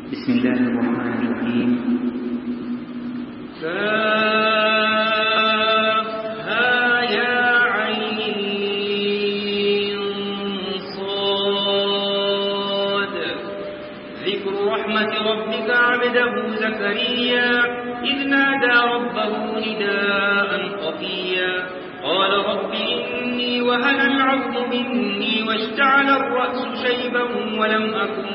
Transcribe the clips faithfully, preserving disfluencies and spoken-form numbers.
بسم الله الرحمن الرحيم. كافها يا عين صاد. ذكر رحمة ربك عبده زكريا إذ نادى ربه نداء خفيا قال رب إني وهن العظم مني واشتعل الرأس شيبا ولم أكن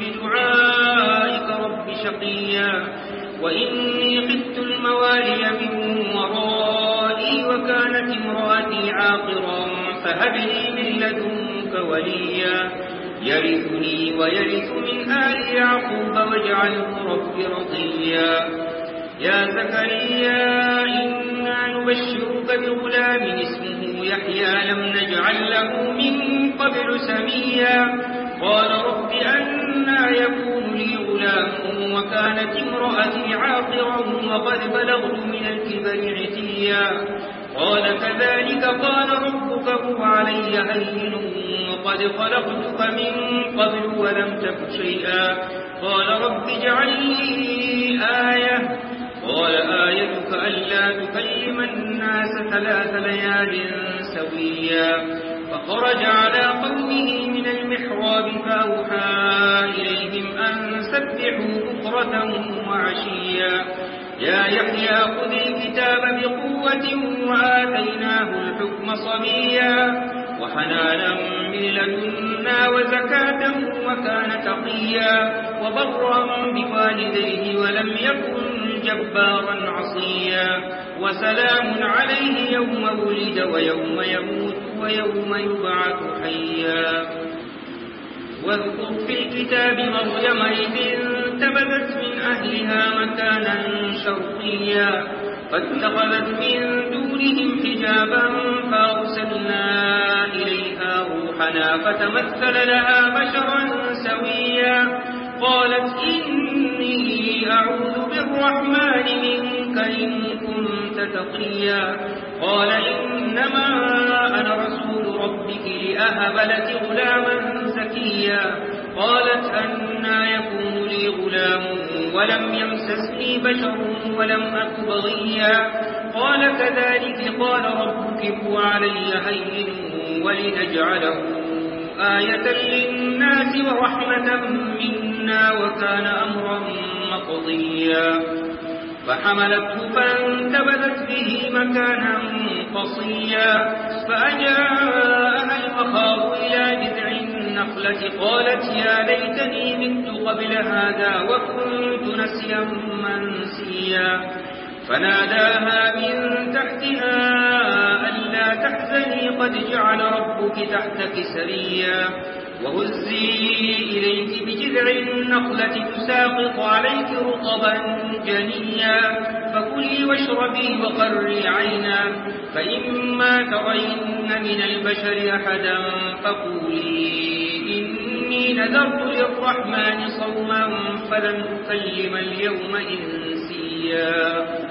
بدعائك رب شقيا وإني خفت الموالي من ورائي وكانت امرأتي عاقرا فهب لي من لدنك وليا يرثني ويرث من آل يعقوب واجعله رب رضيا. يا زكريا إنا نبشرك بغلام اسمه يحيى لم نجعل له من قبل سميا قال رب أنى يكون لي غلام وكانت امرأتي عاقرا وقد بلغت من الكبر عتيا قال كذلك قال ربك هو علي هين وقد خلقتك من قبل ولم تك شيئا قال رب اجعل لي آية قال آيتك ألا تكلم الناس ثلاث ليال سويا فخرج على قومه من المحراب فأوحى إليهم أن سبحوا بكرة وعشيا يا يحيى خذ الكتاب بقوة وآتيناه الحكم صبيا وحنانا من لدنا وزكاة وكان تقيا وبرا بوالديه ولم يكن جبارا عصيا وسلام عليه يوم ولد ويوم يموت ويوم يبعث حيا. واذكر في الكتاب مريم إذ انتبذت من أهلها مكانا شرقيا فاتخذت من دونهم حجابا فأرسلنا إليها روحنا فتمثل لها بشرا سويا قالت إني أعوذ بالرحمن منك إن كنت تقيا قال إنما أنا رسول ربك لأهب لك غلاما زكيا قالت أنى يكون لي غلام ولم يمسسني بشر ولم أك بغيا قال كذلك قال ربك هو علي هين ولنجعله آية للناس ورحمة منا وكان أمرا مقضيا فحملته فانتبذت به مكانا قصيا فأجاءها المخاض إلى جذع النخلة قالت يا ليتني مت قبل هذا وكنت نسيا منسيا فناداها من تحتها ألا تحزني قد جعل ربك تحتك سريا وهزي إليك بجذع النخلة تساقط عليك رطبا جنيا فكلي واشربي وقري عينا فإما ترين من البشر أحدا فقولي إني نذرت للرحمن صوما فلن أكلم اليوم إنسيا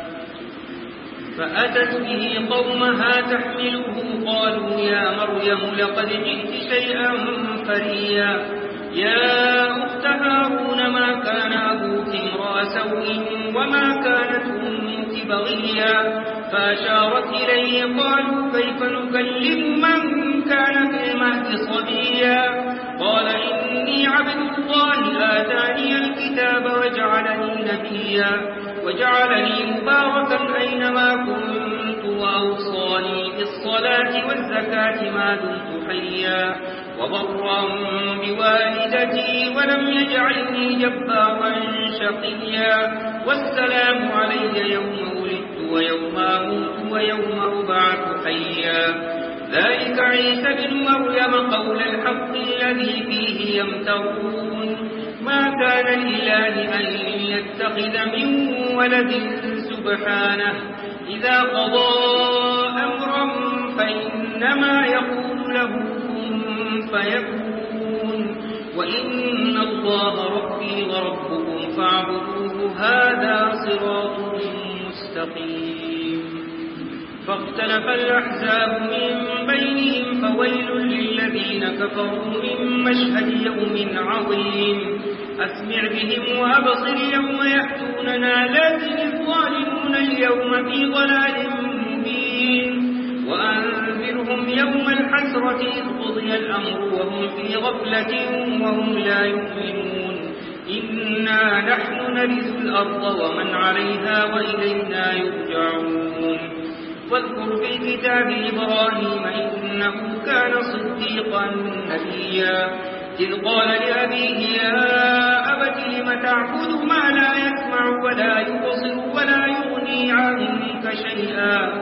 فأتت به قومها تحمله قالوا يا مريم لقد جئت شيئا فريا يا أخت هارون ما كان أبوك امرأ سوء وما كانت أمك بغيا فأشارت إليه قالوا كيف نكلم من كان في المهد صبيا قال إني عبد الله آتاني الكتاب وجعلني نبيا وجعلني مباركا أينما كنت وأوصاني بالصلاة والزكاة ما دمت حيا وبرا بوالدتي ولم يجعلني جبارا شقيا والسلام علي يوم ولدت ويوم أموت ويوم أبعث حيا ذلك عيسى بن مريم قول الحق الذي فيه يمترون ما كان لله أن يتخذ من ولد سبحانه إذا قضى أمرا فإنما يقول له كن فيكون وإن الله ربي وربكم فاعبدوه هذا صراط مستقيم. فاختلف الأحزاب من بينهم فويل للذين كفروا من مشهد يوم عظيم أسمع بهم وأبصر يوم يأتوننا لكن الظالمون اليوم في ضلال مبين وأنذرهم يوم الحسرة إذ قضي الأمر وهم في غفلة وهم لا يؤمنون إنا نحن نرث الأرض ومن عليها وإلينا يرجعون واذكر في كتاب إبراهيم إنه كان صديقا نبيا إذ قال لأبيه يا أبت لم تعبد ما لا يسمع ولا يبصر ولا يغني عنك شيئا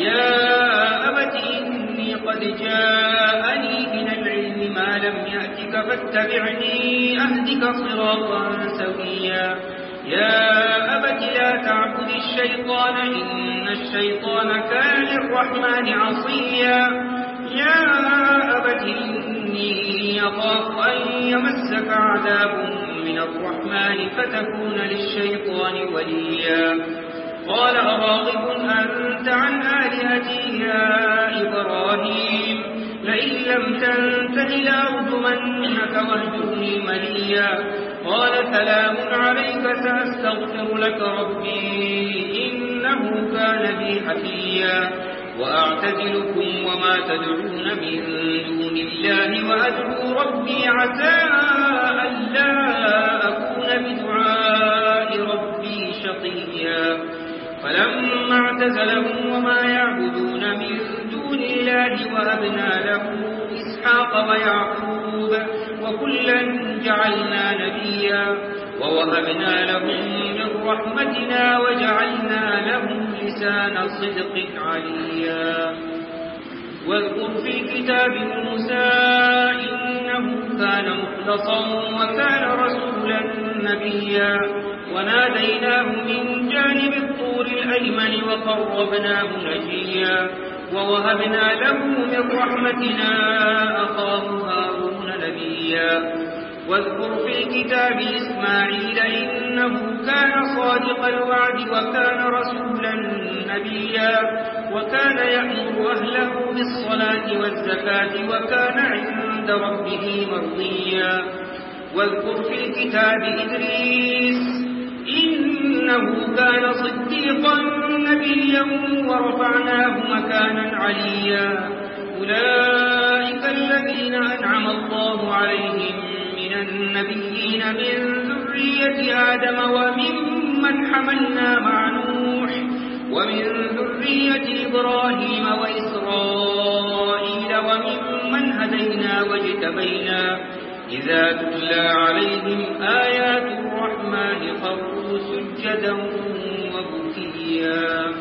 يا أبت إني قد جاءني من العلم ما لم يأتك فاتبعني أهدك صراطا سويا يا أبت لا تعبد الشيطان إن الشيطان كان للرحمن عصيا يا أبت إني أخاف أن يمسك عذاب من الرحمن فتكون للشيطان وليا قال أراغب أنت عن آلهتي يا إبراهيم لئن لم تنته لأرجمنك واهجرني مليا قال سلام عليك سأستغفر لك ربي إنه كان بي حفيا وأعتزلكم وما تدعون من دون الله وأدعو ربي عسى ألا أكون بدعاء ربي شقيا فلما اعتزلهم وما يعبدون من دون الله وهبنا له إسحاق ويعقوب وكلا جعلنا نبيا ووهبنا لهم من رحمتنا وجعلنا لهم لسان صدق عليا واذكر في كتاب موسى إنه كان مخلصا وكان رسولا نبيا وناديناه من جانب الطور الأيمن وقربناه نجيا ووهبنا له من رحمتنا أخاه هارون نبيا واذكر في كتاب إسماعيل إنه كان صادق الوعد وكان رسولا نبيا وكان يأمر أهله بالصلاة والزكاة وكان عند ربه مرضيا واذكر في كتاب إدريس إنه كان صديقا نبيا ورفعناه مكانا عليا أولئك الذين أنعم الله عليهم من النبيين من ذرية آدم وممن حملنا مع نوح ومن ذرية إبراهيم وإسرائيل وممن هدينا واجتبينا إذا تتلى عليهم آيات الرحمن خروا سجدا وبكيا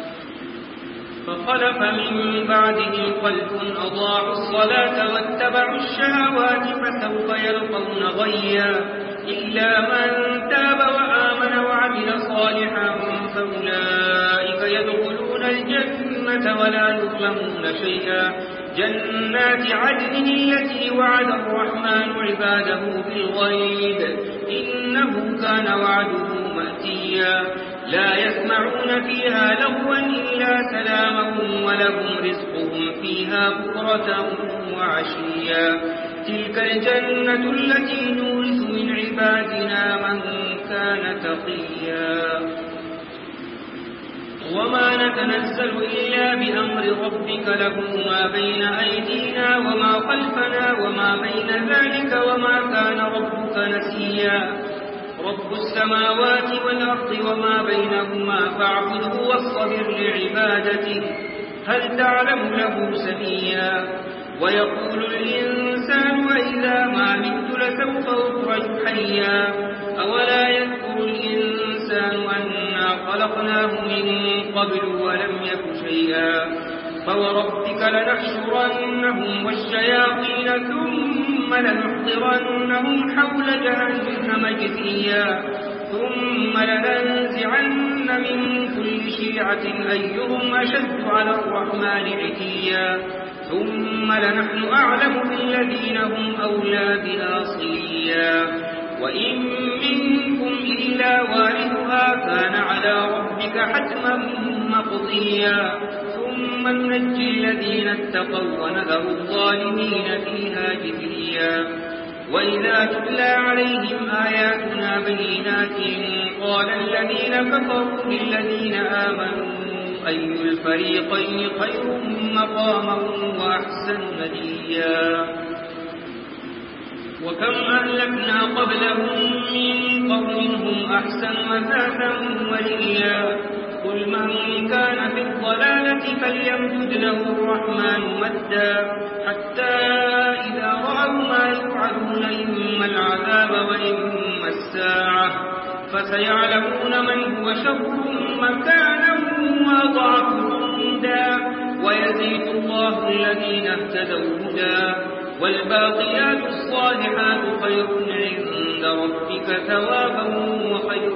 فخلف من بعدهم خلف أضاعوا الصلاة واتبعوا الشهوات فسوف يلقون غيا إلا من تاب وآمن وعمل صالحا فأولئك يدخلون الجنة ولا يظلمون شيئا جنات عدن التي وعد الرحمن عباده بالغيب إنه كان وعده مأتيا لا يسمعون فيها لغوا إلا سلاما ولهم رزقهم فيها بكرة وعشيا تلك الجنة التي نورث من عبادنا من كان تقيا وما نتنزل إلا بأمر ربك له ما بين أيدينا وما خلفنا وما بين ذلك وما كان ربك نسيا رب السماوات والأرض وما بينهما فاعبده واصطبر لعبادته هل تعلم له سميا ويقول الإنسان وإذا ما مت لسوف أخرج حيا أولا يذكر الإنسان أنا خلقناه من قبل ولم يك شيئا فوربك لنحشرنهم والشياطين ثم لنحضرنهم حول جهنم جثيا ثم لننزعن من كل شيعة أيهم أشد على الرحمن عتيا ثم لنحن أعلم بالذين هم أولى بها صليا وإن منكم إلا واردها كان على ربك حتما مقضيا ثم ننجي الذين اتقوا ونذر الظالمين فيها جثيا وإذا تتلى عليهم آياتنا بينات قال الذين كفروا للذين آمنوا أي الفريقين خير مقاما وأحسن نديا وكم أهلكنا قبلهم من قرن هم أحسن مثاثا وليا قل من كان في الضلالة فليمدد له الرحمن مدا حتى إذا رأوا ما يوعدون إما العذاب وإما الساعة فسيعلمون من هو شر مكانا وأضعف جندا ويزيد الله الذين اهتدوا هدى والباقيات الصالحات خير عند ربك ثوابا وخير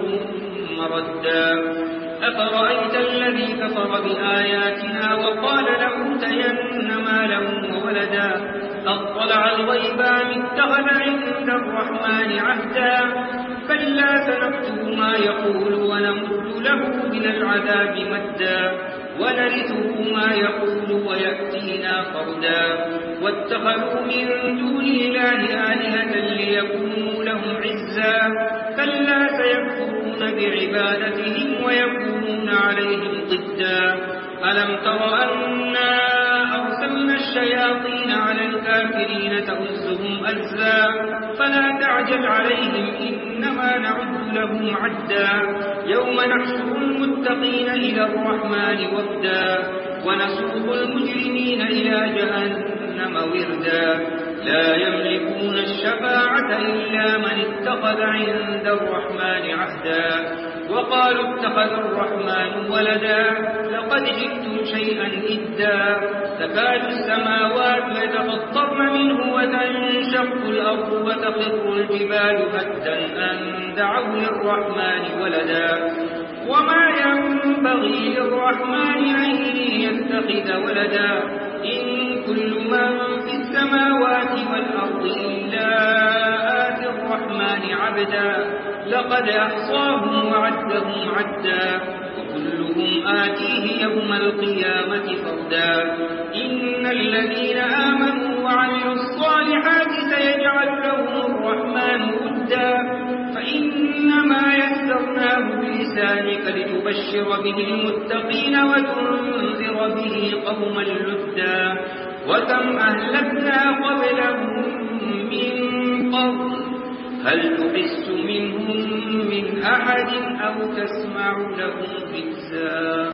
مردا أفرأيت الذي كفر بآياتنا وقال لأوتين مالا وولدا أطلع الغيب أم اتخذ عند الرحمن عهدا كلا سنكتب ما يقول ونمد له من العذاب مدا ونرثه ما يقول ويأتينا فردا واتخذوا من دون الله آلهة ليكونوا لهم عزا كلا سيكفرون بعبادتهم ويكونون عليهم ضدا ألم تر أنا أرسلنا الشياطين على الكافرين تؤزهم أزا فلا تعجل عليهم إنما نعد لهم عدا يوم نحشر المتقين إلى الرحمن وفدا ونسوق المجرمين إلى جهنم وردا لا يملكون الشفاعة إلا من اتخذ عند الرحمن عهدا وقالوا اتخذ الرحمن ولدا لقد جئتم شيئا إدا تكاد السماوات يتفطرن منه وتنشق الأرض وتخر الجبال هدا أن دعوا للرحمن ولدا وما ينبغي للرحمن أن يتخذ ولدا إن كل من في السماوات والأرض إلا آتي الرحمن عبدا لقد أحصاهم وعدهم عدا وكلهم آتيه يوم القيامة فردا إن الذين آمنوا وعملوا الصالحات سيجعل لهم الرحمن ودا فإنما يسرناه بلسانك لتبشر به المتقين وتنذر به قوما لدا وكم أهلكنا قبلهم من قرن هل تحس منهم من أحد أو تسمع لهم ركزا